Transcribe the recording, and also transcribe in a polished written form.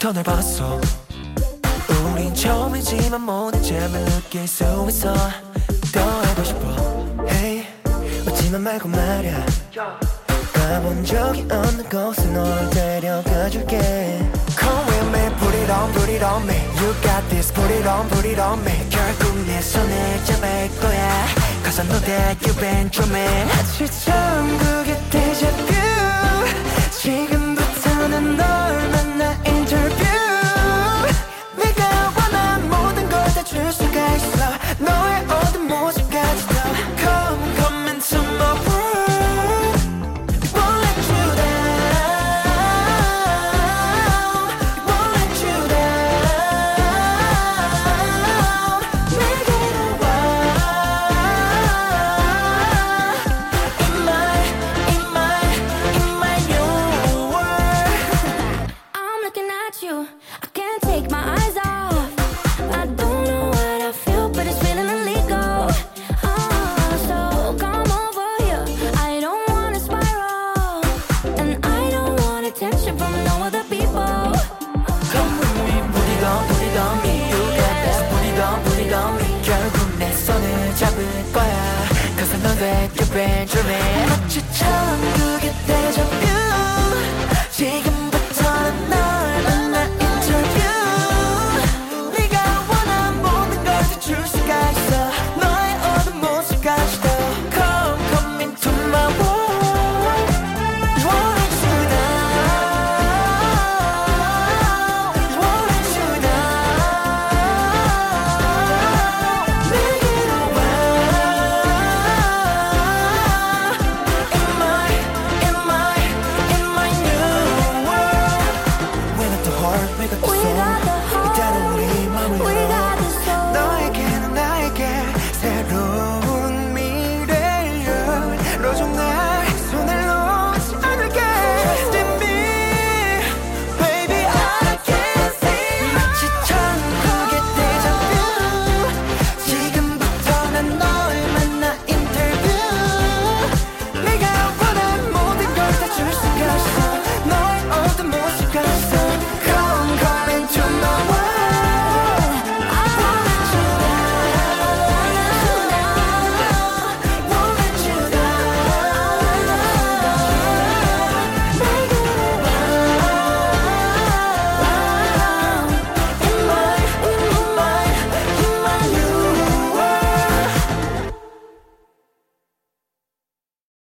처음부터 널 봤어. 우린 처음이지만 모든 점을 느낄 수 있어. 더 알고 싶어. Hey, 웃지만 말고 말야. 가본 적이 없는 곳에 널 데려가줄게. Come with me, put it on, put it on me. You got this, put it on, put it on me. 결국 내 손을 잡을 거야. Cause I know that you've been dreaming. 아침 전국에 대자